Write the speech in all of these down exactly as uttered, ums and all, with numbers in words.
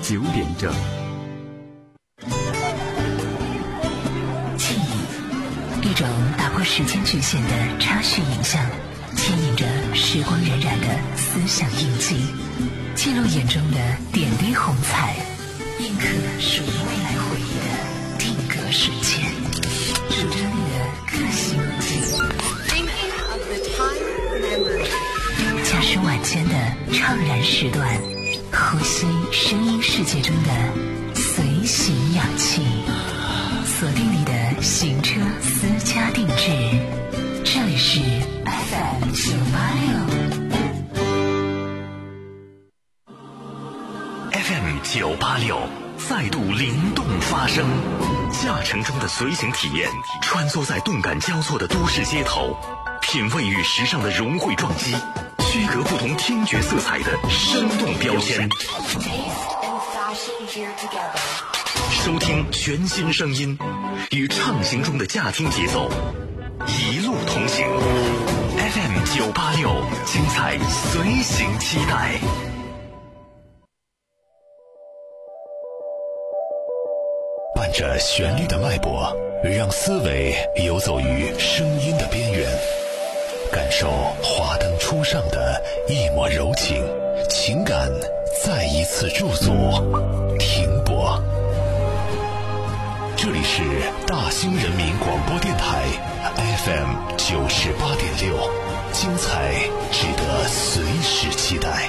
九点整。 记忆，一种打破时间局限的插叙影像，牵引着时光荏苒的思想印记，记录眼中的点滴红彩，印刻属于未来回忆的定格瞬间。主张力的可喜可贺，驾驶晚间的怅然时段，呼吸声音世界中的随行氧气，锁定你的行车私家定制。这里是 F M 九八六 F M 九八六再度灵动发声，驾乘中的随行体验，穿梭在动感交错的都市街头，品味与时尚的融汇撞击，区隔不同听觉色彩的生动标签，收听全新声音，与畅行中的驾听节奏一路同行。 F M 九八六，精彩随行期待。伴着旋律的脉搏，让思维游走于声音的边缘，感受华灯初上的一抹柔情，情感再一次驻足停泊。这里是大兴人民广播电台 F M 九十八点六，精彩值得随时期待。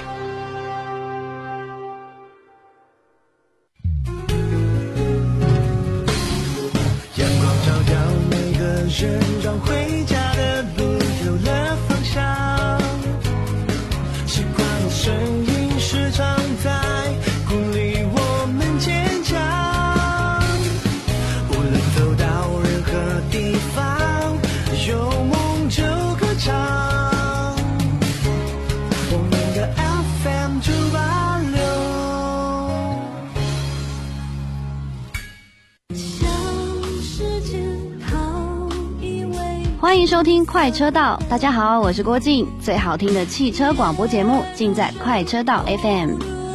人让回家的路有了方向，习惯的声音时常在鼓励我们坚强，无论走到任何地方，有梦就歌唱，我们的 F M 九八六。 欢迎收听快车道，大家好，我是郭靖，最好听的汽车广播节目尽在快车道 F M。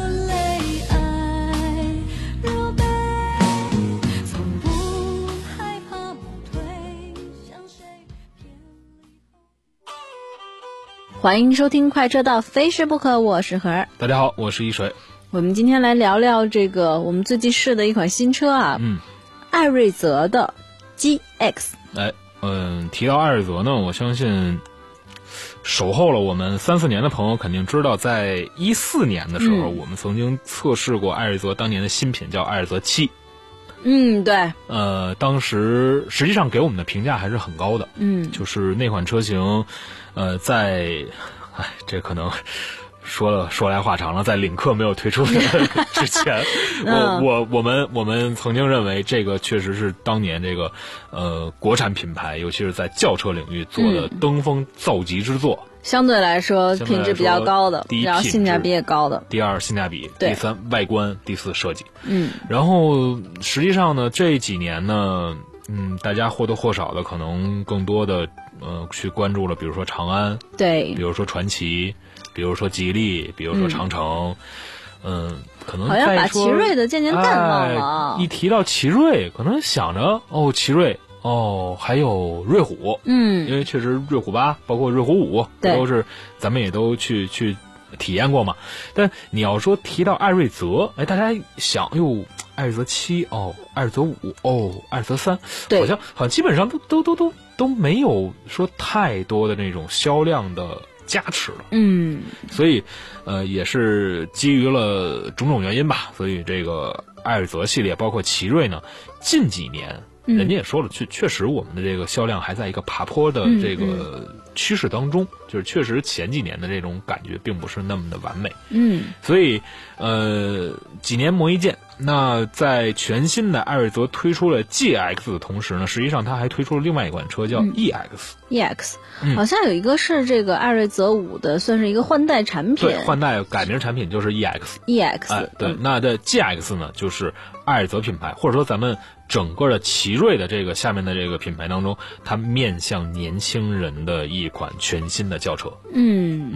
欢迎收听快车道，非试不可，我是何儿。 大家好，我是一水。 我们今天来聊聊这个我们最近试的一款新车啊，嗯，艾瑞泽的 G X。 哎嗯，提到艾瑞泽呢，我相信守候了我们三四年的朋友肯定知道，在一四年的时候、嗯、我们曾经测试过艾瑞泽当年的新品叫艾瑞泽七。 嗯，对。 呃，当时实际上给我们的评价还是很高的。 嗯， 就是那款车型，呃，在，哎，这可能说了说来话长了，在领克没有推出的之前，我我我们我们曾经认为这个确实是当年这个呃国产品牌，尤其是在轿车领域做的登峰造极之作。 嗯，相对来说品质比较高的， 第一然后性价比也高的， 第二性价比，第三外观，第四设计。 嗯， 然后实际上呢，这几年呢，嗯，大家或多或少的可能更多的呃去关注了，比如说长安， 对， 比如说传祺，比如说吉利，比如说长城，嗯，嗯可能好像把奇瑞的渐渐淡忘了、 哎。一提到奇瑞，可能想着哦，奇瑞。哦，还有瑞虎， 嗯， 因为确实瑞虎八，包括瑞虎五，这都是咱们也都去去体验过嘛。但你要说提到艾瑞泽，哎，大家想，哟，艾瑞泽七，哦，艾瑞泽五，哦，艾瑞泽三，好像好像基本上都都都都都没有说太多的那种销量的加持了。 嗯， 所以，呃，也是基于了种种原因吧，所以这个艾瑞泽系列，包括奇瑞呢，近几年。人家也说了，确确实我们的这个销量还在一个爬坡的这个趋势当中，嗯嗯、就是确实前几年的这种感觉并不是那么的完美。 嗯， 所以呃几年磨一剑。那在全新的艾瑞泽推出了 G X 的同时呢，实际上它还推出了另外一款车叫 E X。 嗯、E X、嗯、好像有一个是这个艾瑞泽五的，算是一个换代产品。 对，换代改名产品就是 E X。E X，、 哎、对、 嗯， 那这 G X 呢，就是艾瑞泽品牌，或者说咱们整个的奇瑞的这个下面的这个品牌当中，它面向年轻人的一款全新的轿车。 嗯嗯，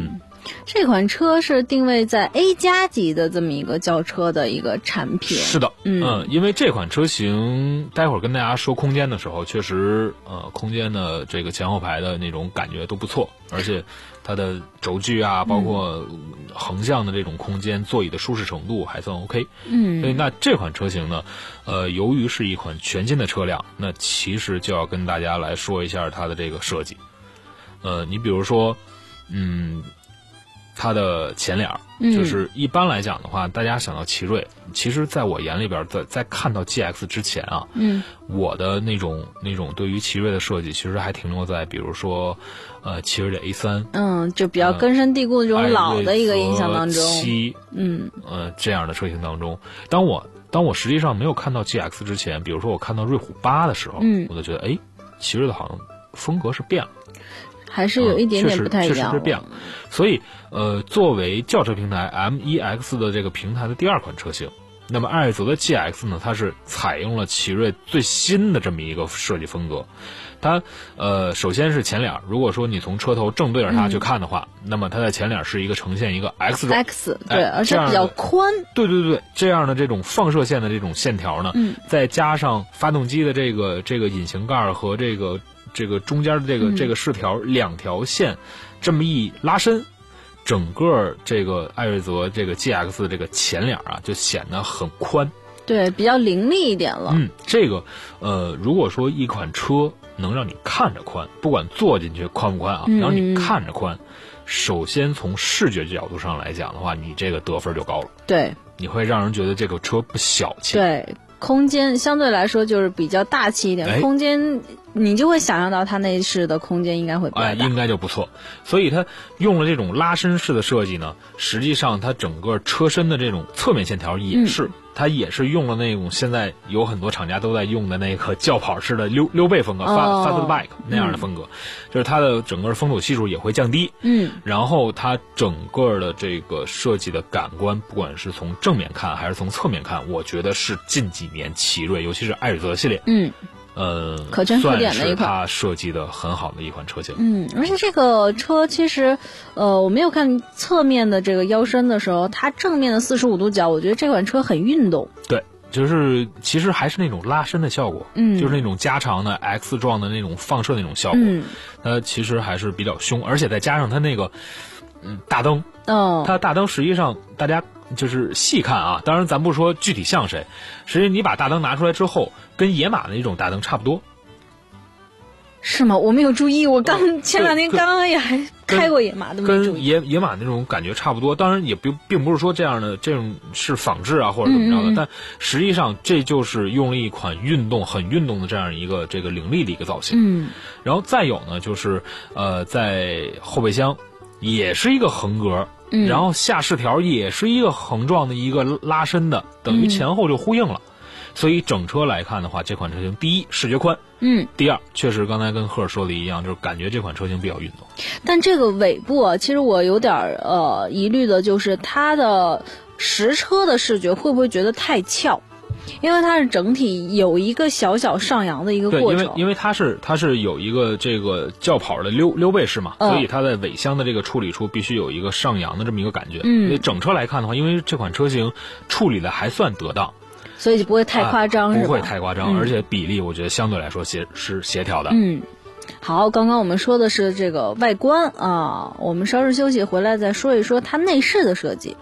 这款车是定位在 A 加级的这么一个轿车的一个产品。 是的， 嗯， 嗯因为这款车型，待会儿跟大家说空间的时候，确实，呃，空间的这个前后排的那种感觉都不错，而且它的轴距啊，包括横向的这种空间，座椅的舒适程度还算 OK。 嗯， 所以那这款车型呢，呃，由于是一款全新的车辆，那其实就要跟大家来说一下它的这个设计。呃，你比如说，嗯。它的前脸，就是一般来讲的话，嗯、大家想到奇瑞，其实在我眼里边，在在看到 G X 之前啊， 嗯， 我的那种那种对于奇瑞的设计，其实还停留在比如说，呃，奇瑞的 A 三， 嗯，就比较根深蒂固的这种老的一个印象当中， 七， 嗯， 呃，这样的车型当中，当我当我实际上没有看到 G X 之前，比如说我看到瑞虎八的时候， 嗯， 我就觉得，哎，奇瑞的好像风格是变了。 还是有一点点不太一样、嗯、 确实是变了。所以，呃，作为轿车平台 M 一 X 的这个平台的第二款车型，那么艾瑞泽的 G X 呢，它是采用了奇瑞最新的这么一个设计风格。它呃，首先是前脸，如果说你从车头正对着它去看的话，嗯、那么它的前脸是一个呈现一个 X 状 ，X 对， 哎、 而且比较宽。 对对对，这样的这种放射线的这种线条呢， 嗯， 再加上发动机的这个这个引擎盖和这个。这个中间的这个这个饰条、嗯、两条线，这么一拉伸，整个这个艾瑞泽这个 G X 的这个前脸啊，就显得很宽， 对，比较凌厉一点了。 嗯，这个呃，如果说一款车能让你看着宽，不管坐进去宽不宽啊， 嗯、 让你看着宽，首先从视觉角度上来讲的话，你这个得分就高了。 对， 你会让人觉得这个车不小气。 对。空间相对来说就是比较大气一点， 哎、 空间你就会想象到它内饰的空间应该会比较大， 哎，应该就不错。所以它用了这种拉伸式的设计呢，实际上它整个车身的这种侧面线条也是。嗯，它也是用了那种现在有很多厂家都在用的那个轿跑式的溜溜背风格，发 fast bike 那样的风格，嗯、就是它的整个风阻系数也会降低。 嗯， 然后它整个的这个设计的感官，不管是从正面看还是从侧面看，我觉得是近几年奇瑞，尤其是艾瑞泽系列， 嗯。 呃， 可圈可点的一款， 算是它设计的很好的一款车型。 嗯，而且这个车其实，呃，我没有看侧面的这个腰身的时候，它正面的四十五度角，我觉得这款车很运动。 对，就是其实还是那种拉伸的效果， 嗯， 就是那种加长的 X 状的那种放射那种效果， 嗯， 它其实还是比较凶，而且再加上它那个，嗯，大灯， 哦， 它大灯实际上大家就是细看啊，当然咱不说具体像谁，实际你把大灯拿出来之后，跟野马的那种大灯差不多。 是吗？我没有注意，我刚、呃、前两天刚刚也还开过野马的， 跟野野马那种感觉差不多。当然也不并不是说这样的这种是仿制啊或者怎么着的，嗯嗯，但实际上这就是用了一款运动很运动的这样一个这个凌厉的一个造型。 嗯， 然后再有呢，就是呃在后备箱也是一个横格。 嗯， 然后下饰条也是一个横状的一个拉伸的，等于前后就呼应了。嗯，所以整车来看的话，这款车型第一视觉宽， 嗯， 第二确实刚才跟赫尔说的一样，就是感觉这款车型比较运动。 但这个尾部啊，其实我有点呃疑虑的就是它的实车的视觉会不会觉得太翘？因为它是整体有一个小小上扬的一个过程， 对，因为因为它是它是有一个这个轿跑的溜溜背式嘛， 嗯， 所以它在尾箱的这个处理处必须有一个上扬的这么一个感觉。 嗯， 所以整车来看的话，因为这款车型处理的还算得当， 所以就不会太夸张， 啊， 是吧？ 不会太夸张， 嗯， 而且比例我觉得相对来说协是协调的。 嗯，好，刚刚我们说的是这个外观啊，我们稍事休息回来再说一说它内饰的设计。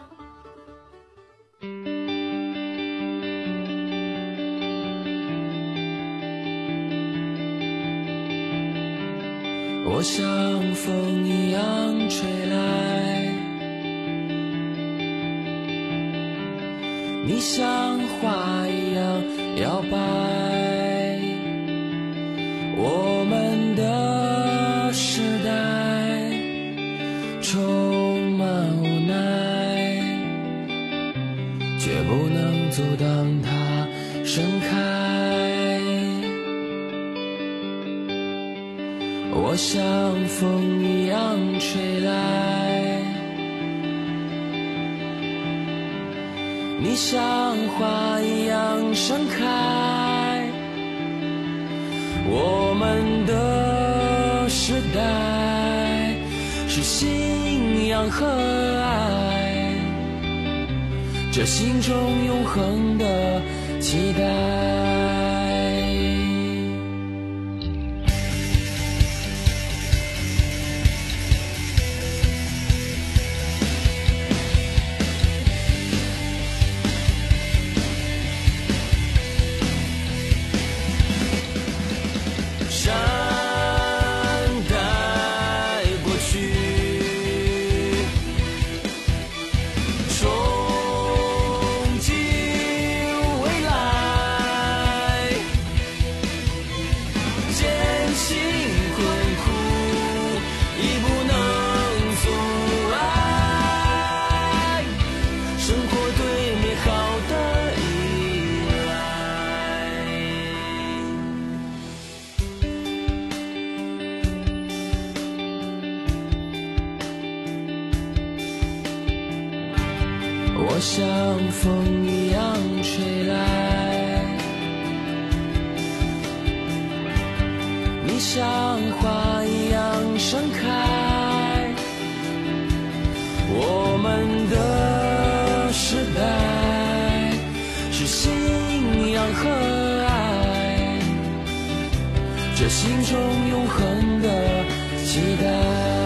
我像风一样吹来，你像花一样摇摆，我们的时代充满无奈，却不能阻挡它盛开。我像风一样吹来，你像花一样盛开，我们的时代是信仰仰和爱，这心中永恒的期待。我像风一样吹来，你像花一样盛开，我们的时代是信仰和爱，这心中永恒的期待。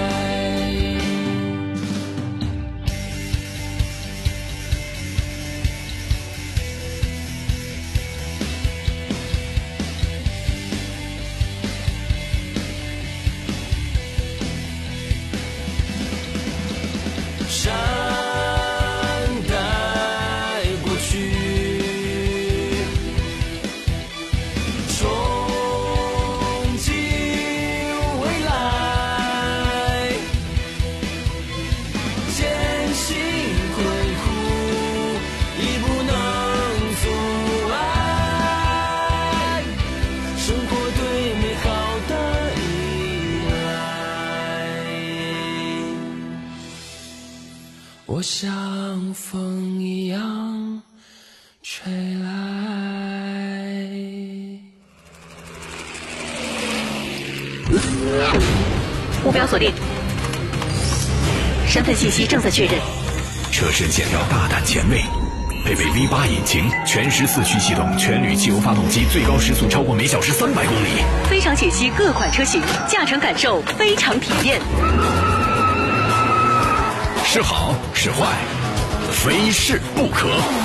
善待过去，憧憬未来，艰辛困苦已不能阻碍，生活对美好的依赖。我像风一样吹来。 目标锁定，身份信息正在确认。 车身线条大胆前卫，配备 V 八 引擎，全时四驱系统，全铝汽油发动机，最高时速超过每小时三百公里。 非常解析各款车型，驾乘感受非常体验。 是好是坏，非试不可。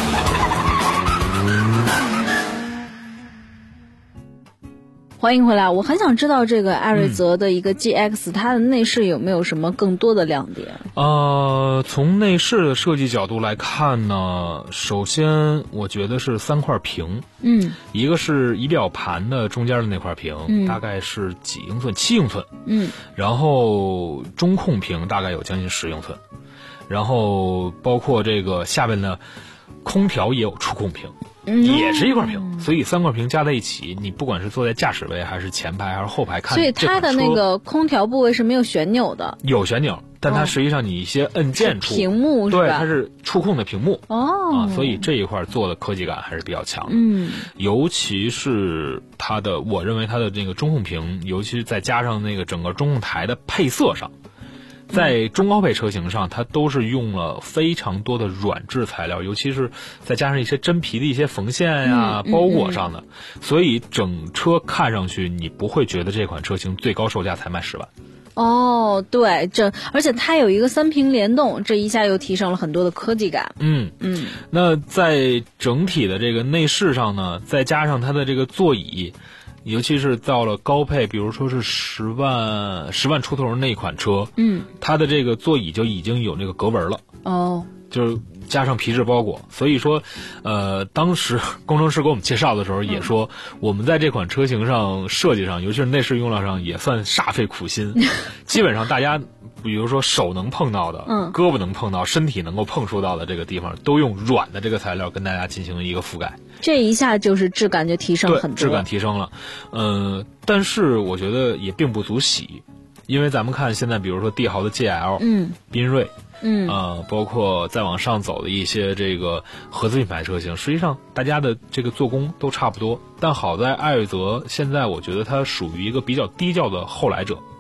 欢迎回来，我很想知道这个艾瑞泽的一个 G X、嗯、它的内饰有没有什么更多的亮点？ 呃，从内饰的设计角度来看呢，首先我觉得是三块屏， 嗯， 一个是仪表盘的中间的那块屏， 嗯， 大概是几英寸？七英寸， 嗯， 然后中控屏大概有将近十英寸，然后包括这个下边的空调也有触控屏。 嗯、 也是一块屏，所以三块屏加在一起，你不管是坐在驾驶位还是前排还是后排看， 所以它的那个空调部位是没有旋钮的， 有旋钮，但它实际上你一些按键处、 哦、屏幕是吧？ 对，它是触控的屏幕哦， 啊，所以这一块做的科技感还是比较强的。 嗯， 尤其是它的，我认为它的那个中控屏，尤其是再加上那个整个中控台的配色上。在中高配车型上，它都是用了非常多的软质材料，尤其是再加上一些真皮的一些缝线呀、 嗯、 包裹上的、嗯嗯，所以整车看上去你不会觉得这款车型最高售价才卖十万。 哦，对，这而且它有一个三屏联动，这一下又提升了很多的科技感。 嗯嗯， 那在整体的这个内饰上呢，再加上它的这个座椅。尤其是到了高配，比如说是十万十万出头的那款车， 嗯， 它的这个座椅就已经有那个格纹了， 哦， 就是加上皮质包裹，所以说，呃，当时工程师给我们介绍的时候也说，嗯、我们在这款车型上设计上，尤其是内饰用料上，也算煞费苦心，基本上大家。比如说手能碰到的， 嗯， 胳膊能碰到，身体能够碰触到的这个地方，都用软的这个材料跟大家进行一个覆盖。 这一下就是质感就提升很多， 质感提升了。呃，但是我觉得也并不足喜，因为咱们看现在，比如说帝豪的 G L， 嗯， 缤瑞， 嗯， 呃，包括再往上走的一些这个合资品牌车型，实际上大家的这个做工都差不多。但好在艾瑞泽现在，我觉得它属于一个比较低调的后来者。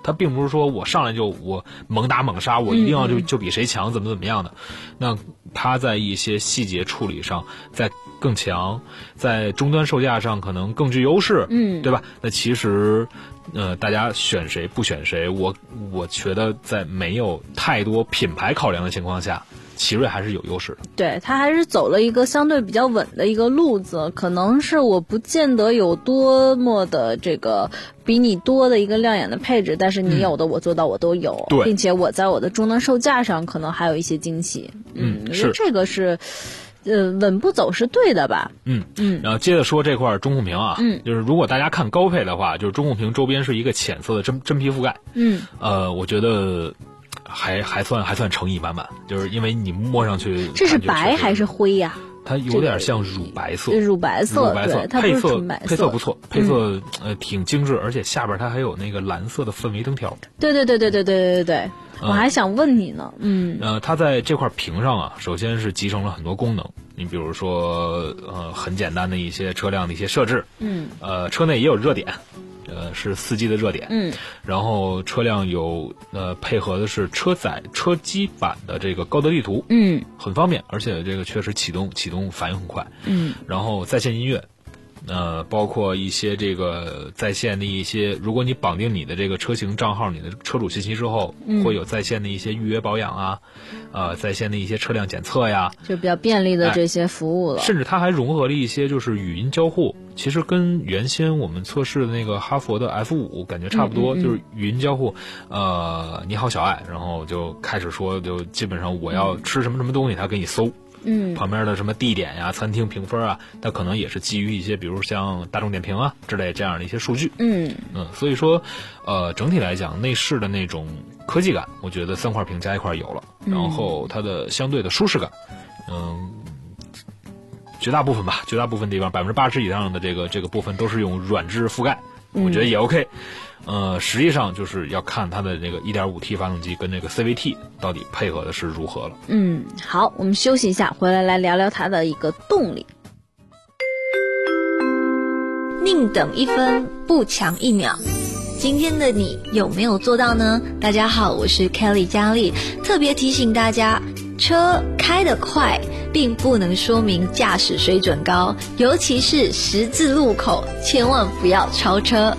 它并不是说我上来就我猛打猛杀，我一定要就就比谁强，怎么怎么样的。那它在一些细节处理上在更强，在终端售价上可能更具优势， 嗯， 对吧？那其实。呃，大家选谁不选谁，我我觉得在没有太多品牌考量的情况下，奇瑞还是有优势的。 对，它还是走了一个相对比较稳的一个路子，可能是我不见得有多么的这个比你多的一个亮眼的配置，但是你有的我做到我都有， 对、嗯， 并且我在我的终端售价上可能还有一些惊喜。 嗯， 我觉得这个是。呃，稳步走是对的吧？ 嗯嗯，然后接着说这块中控屏啊， 嗯， 就是如果大家看高配的话，就是中控屏周边是一个浅色的真真皮覆盖， 嗯， 呃，我觉得还还算还算诚意满满，就是因为你摸上去这是白还是灰呀、啊？ 它有点像乳白色， 这个、乳白色， 乳白色， 它不是纯白色， 配色不错，配色、嗯、呃挺精致，而且下边它还有那个蓝色的氛围灯条。 对对对对对对对对对。我还想问你呢，嗯， 呃，它在这块屏上啊，首先是集成了很多功能，你比如说，呃，很简单的一些车辆的一些设置， 嗯， 呃，车内也有热点，呃，是四 G 的热点， 嗯， 然后车辆有呃配合的是车载车机版的这个高德地图， 嗯， 很方便，而且这个确实启动启动反应很快， 嗯， 然后在线音乐。呃，包括一些这个在线的一些，如果你绑定你的这个车型账号、你的车主信息之后， 嗯、 会有在线的一些预约保养啊，呃，在线的一些车辆检测呀， 就比较便利的这些服务了。 哎、甚至它还融合了一些就是语音交互，其实跟原先我们测试的那个哈佛的 F 五 感觉差不多， 嗯嗯嗯就是语音交互，呃，你好小爱，然后就开始说，就基本上我要吃什么什么东西，它给你搜。 嗯， 旁边的什么地点呀、餐厅评分啊，它可能也是基于一些，比如像大众点评啊之类这样的一些数据。 嗯嗯，所以说，呃，整体来讲，内饰的那种科技感，我觉得三块屏加一块有了，然后它的相对的舒适感，嗯，绝大部分吧，绝大部分地方百分之八十以上的这个这个部分都是用软质覆盖，我觉得也 OK。呃，实际上就是要看它的这个 一点五 T 发动机跟这个 C V T 到底配合的是如何了。 嗯，好，我们休息一下，回来来聊聊它的一个动力。 宁等一分，不抢一秒。今天的你有没有做到呢？大家好，我是 Kelly 佳丽，特别提醒大家，车开得快并不能说明驾驶水准高，尤其是十字路口，千万不要超车。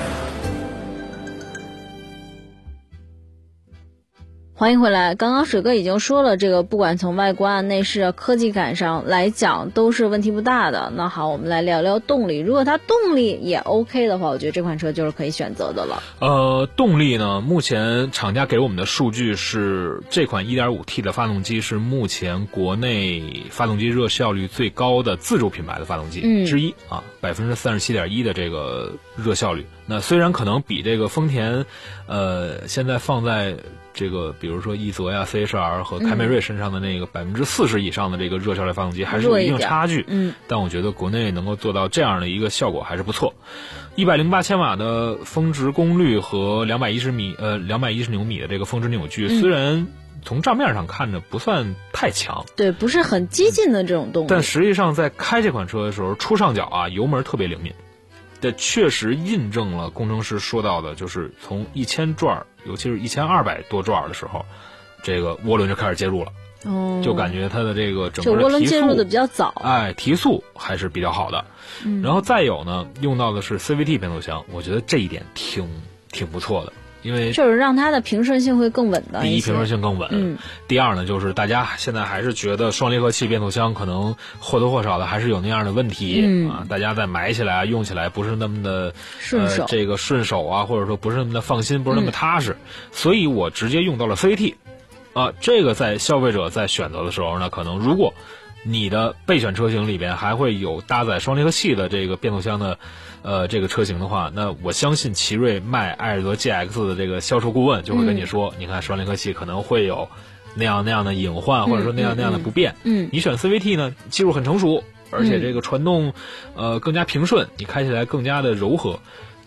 欢迎回来。刚刚水哥已经说了，这个不管从外观、内饰、科技感上来讲都是问题不大的。那好，我们来聊聊动力。如果它动力也 OK 的话，我觉得这款车就是可以选择的了。 呃，动力呢，目前厂家给我们的数据是，这款 一点五 T 的发动机是目前国内发动机热效率最高的自主品牌的发动机之一、嗯、啊，百分之三十七点一的这个热效率。那虽然可能比这个丰田，呃，现在放在这个比如说奕泽呀、C H R 和凯美瑞身上的那个百分之四十以上的这个热效率发动机还是有一定差距， 嗯， 但我觉得国内能够做到这样的一个效果还是不错。一百零八千瓦的峰值功率和两百一十米呃两百一十牛米的这个峰值扭矩， 嗯、 虽然从账面上看着不算太强， 对，不是很激进的这种动力， 但实际上在开这款车的时候，出上脚啊，油门特别灵敏。这确实印证了工程师说到的，就是从一千转，尤其是一千二百多转的时候，这个涡轮就开始介入了。 哦， 就感觉它的这个整个的提速， 这涡轮介入的比较早， 哎，提速还是比较好的。 嗯， 然后再有呢，用到的是 C V T 变速箱，我觉得这一点挺挺不错的。因为就是让它的平顺性会更稳的。 第一，平顺性更稳。 嗯。 第二呢，就是大家现在还是觉得双离合器变速箱可能或多或少的还是有那样的问题、 嗯、 啊，大家在买起来用起来不是那么的顺手、 呃，这个顺手啊，或者说不是那么的放心，不是那么踏实，嗯、所以我直接用到了 C V T。啊，这个在消费者在选择的时候呢，可能如果你的备选车型里边还会有搭载双离合器的这个变速箱的。呃，这个车型的话，那我相信奇瑞卖艾瑞泽 G X 的这个销售顾问就会跟你说，嗯、你看双离合器可能会有那样那样的隐患， 嗯、 或者说那样那样的不便。 嗯， 你选 C V T 呢，技术很成熟，而且这个传动，呃，更加平顺，你开起来更加的柔和。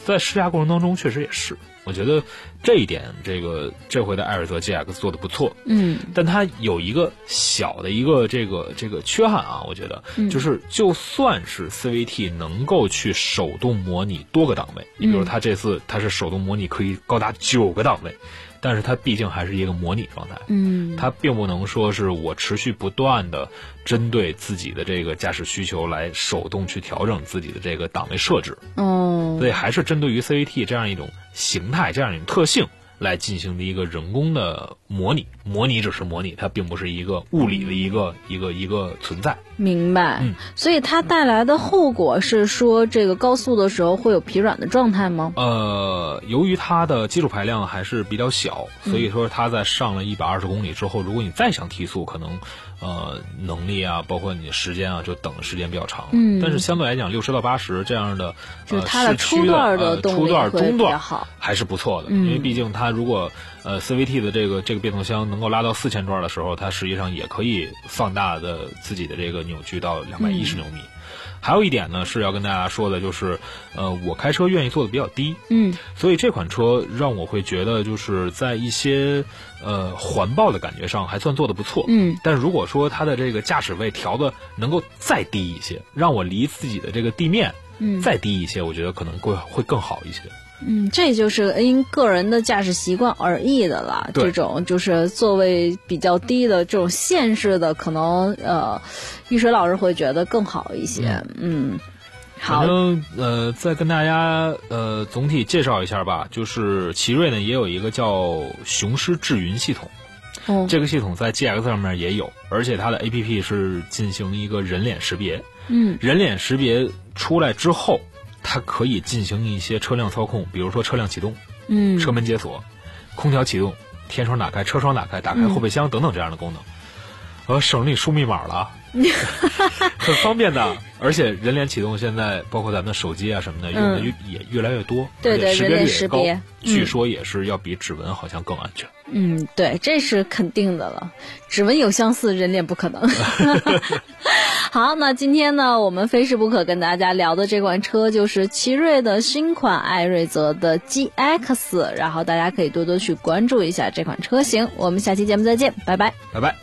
在试驾过程当中确实也是，我觉得这一点这个这回的艾瑞泽 G X 做的不错， 嗯， 但它有一个小的一个这个这个缺憾啊，我觉得、嗯、就是就算是 C V T 能够去手动模拟多个档位，你比如它这次它是手动模拟可以高达九个档位，但是它毕竟还是一个模拟状态， 嗯， 它并不能说是我持续不断的针对自己的这个驾驶需求来手动去调整自己的这个档位设置， 哦， 所以还是针对于 C V T 这样一种形态、这样一种特性来进行的一个人工的模拟。模拟只是模拟，它并不是一个物理的一个一个一个存在。 明白。 嗯， 所以它带来的后果是说，这个高速的时候会有疲软的状态吗？ 呃，由于它的基础排量还是比较小，所以说它在上了一百二十公里之后，如果你再想提速，可能呃能力啊，包括你时间啊，就等的时间比较长。 嗯， 但是相对来讲，六十到八十这样的， 就是它的初段的动力、 呃、初段、中段好， 还是不错的。 嗯， 因为毕竟它如果呃 C V T 的这个这个变速箱能够拉到四千转的时候，它实际上也可以放大的自己的这个扭矩到两百一十牛米。嗯，还有一点呢是要跟大家说的，就是呃我开车愿意做的比较低， 嗯， 所以这款车让我会觉得就是在一些呃环抱的感觉上还算做的不错， 嗯， 但如果说它的这个驾驶位调的能够再低一些，让我离自己的这个地面嗯再低一些，我觉得可能会会更好一些。 嗯，这就是因个人的驾驶习惯而异的啦。这种就是座位比较低的这种线式的，可能呃，玉水老师会觉得更好一些。嗯，嗯好。 反正呃，再跟大家呃总体介绍一下吧，就是奇瑞呢也有一个叫雄狮智云系统。 哦， 这个系统在 G X 上面也有，而且它的 A P P 是进行一个人脸识别。 嗯， 人脸识别出来之后，它可以进行一些车辆操控，比如说车辆启动， 嗯， 车门解锁，空调启动，天窗打开，车窗打开，打开后备箱等等这样的功能，呃，省你输密码了，很方便的。而且人脸启动现在包括咱们的手机啊什么的用的也越来越多， 对对， 识别率也高， 嗯， 据说也是要比指纹好像更安全。 嗯，对，这是肯定的了。指纹有相似，人脸不可能。好，那今天呢，我们非试不可跟大家聊的这款车就是奇瑞的新款艾瑞泽的 G X， 然后大家可以多多去关注一下这款车型。我们下期节目再见，拜拜， 拜拜。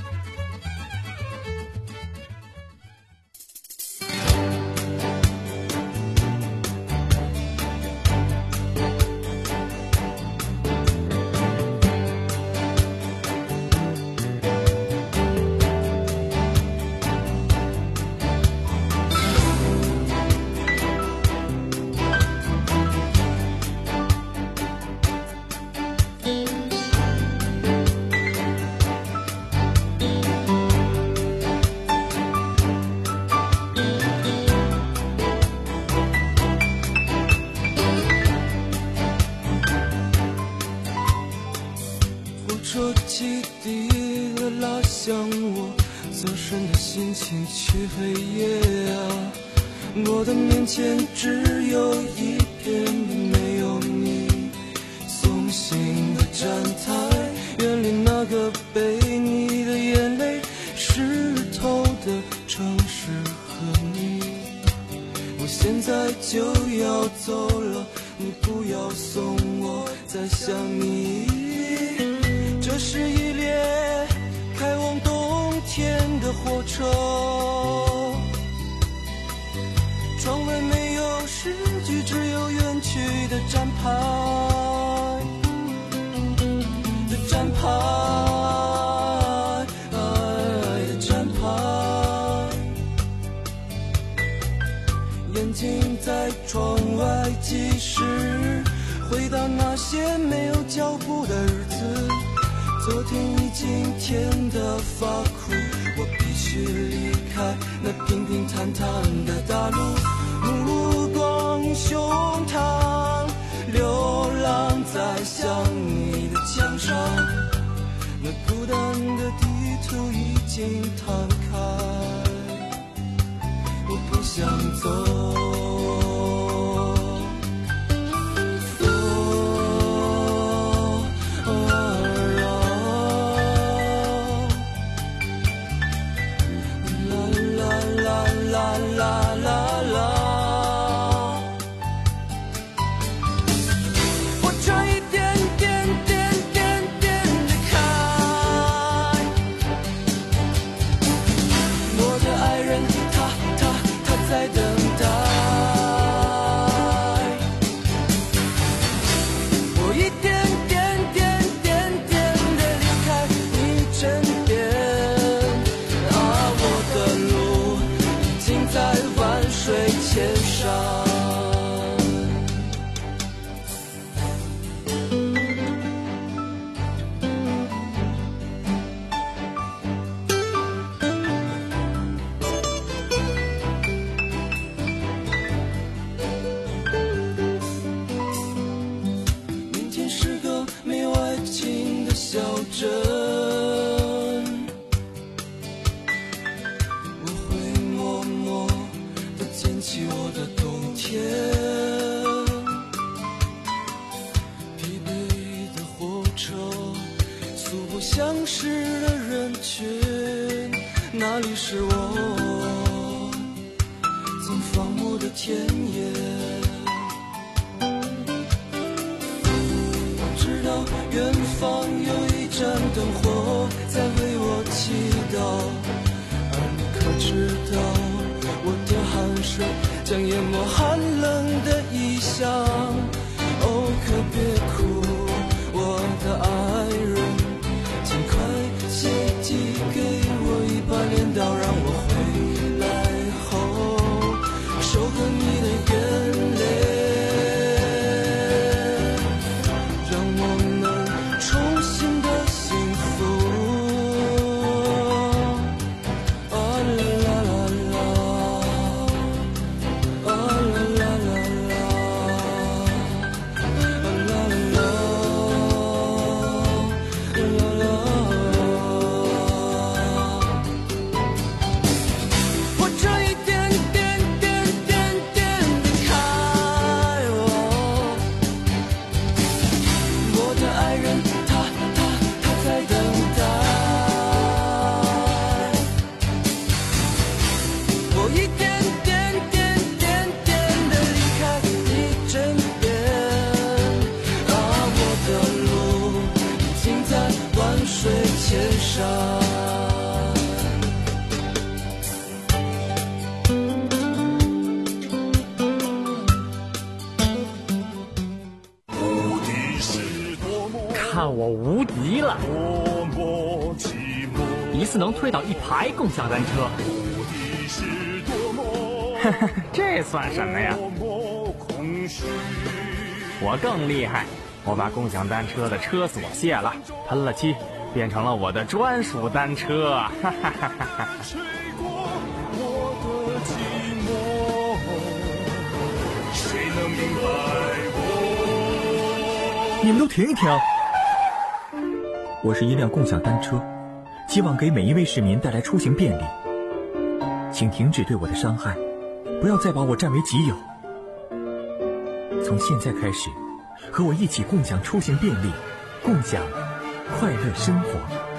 说起地了，拉响我走神的心情去黑夜啊！我的面前只有一片没有你松醒的站台，远离那个被你的眼泪湿透的城市和你。我现在就要走了，你不要送我，再想你。这是一列开往冬天的火车，窗外没有诗句，只有远去的站牌的站牌的站牌，眼睛在窗外计时，回到那些没有脚步的日子。昨天已经甜得发苦，我必须离开那平平坦坦的大路，目光胸膛，流浪在想你的墙上，那孤单的地图已经摊开，我不想走。啦啦啦啦， 在等待。我一点点点点点地离开你身边，啊，我的路已经在万水千山。相识的人群，那里是我曾放牧的田野。我知道远方有一盏灯火在为我祈祷，而你可知道我的汗水将淹没寒冷的异乡。哦，可别哭，我的爱人，尽快写寄给我一把镰刀，让我回来后收割你的眼泪，让我们重新的幸福。啊啦啦啦啦，啊啦啦啦啦，啊啦啦啦。 看我无敌了！一次能推倒一排共享单车，哈哈，这算什么呀？我更厉害，我把共享单车的车锁卸了，喷了漆，变成了我的专属单车，哈哈哈哈哈！ 谁能明白我？ 你们都停一停！我是一辆共享单车，希望给每一位市民带来出行便利。请停止对我的伤害，不要再把我占为己有。从现在开始，和我一起共享出行便利，共享快乐生活。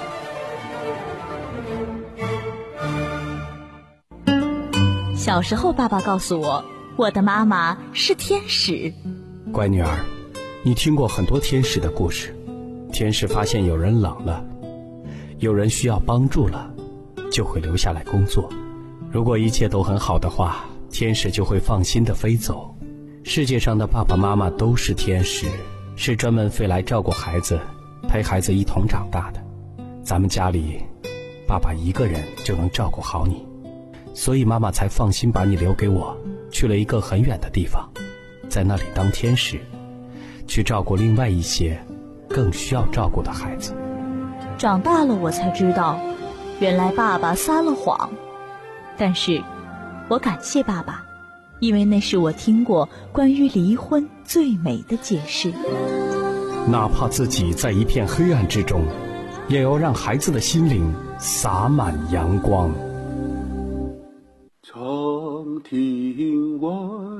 小时候，爸爸告诉我，我的妈妈是天使。 乖女儿，你听过很多天使的故事。天使发现有人冷了，有人需要帮助了，就会留下来工作。如果一切都很好的话，天使就会放心地飞走。世界上的爸爸妈妈都是天使，是专门飞来照顾孩子，陪孩子一同长大的。咱们家里，爸爸一个人就能照顾好你，所以妈妈才放心把你留给我，去了一个很远的地方，在那里当天使，去照顾另外一些更需要照顾的孩子。 长大了我才知道，原来爸爸撒了谎，但是我感谢爸爸，因为那是我听过关于离婚最美的解释。 哪怕自己在一片黑暗之中，也要让孩子的心灵洒满阳光。 长亭外，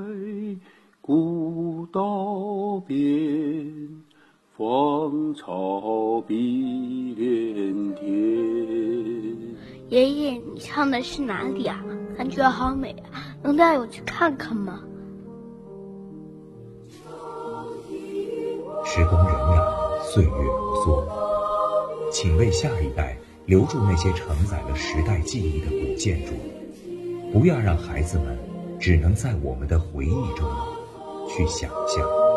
古道边，芳草碧连天。 爷爷，你唱的是哪里啊？感觉好美啊，能带我去看看吗？ 时光荏苒，岁月如梭，请为下一代留住那些承载了时代记忆的古建筑，不要让孩子们只能在我们的回忆中去想象。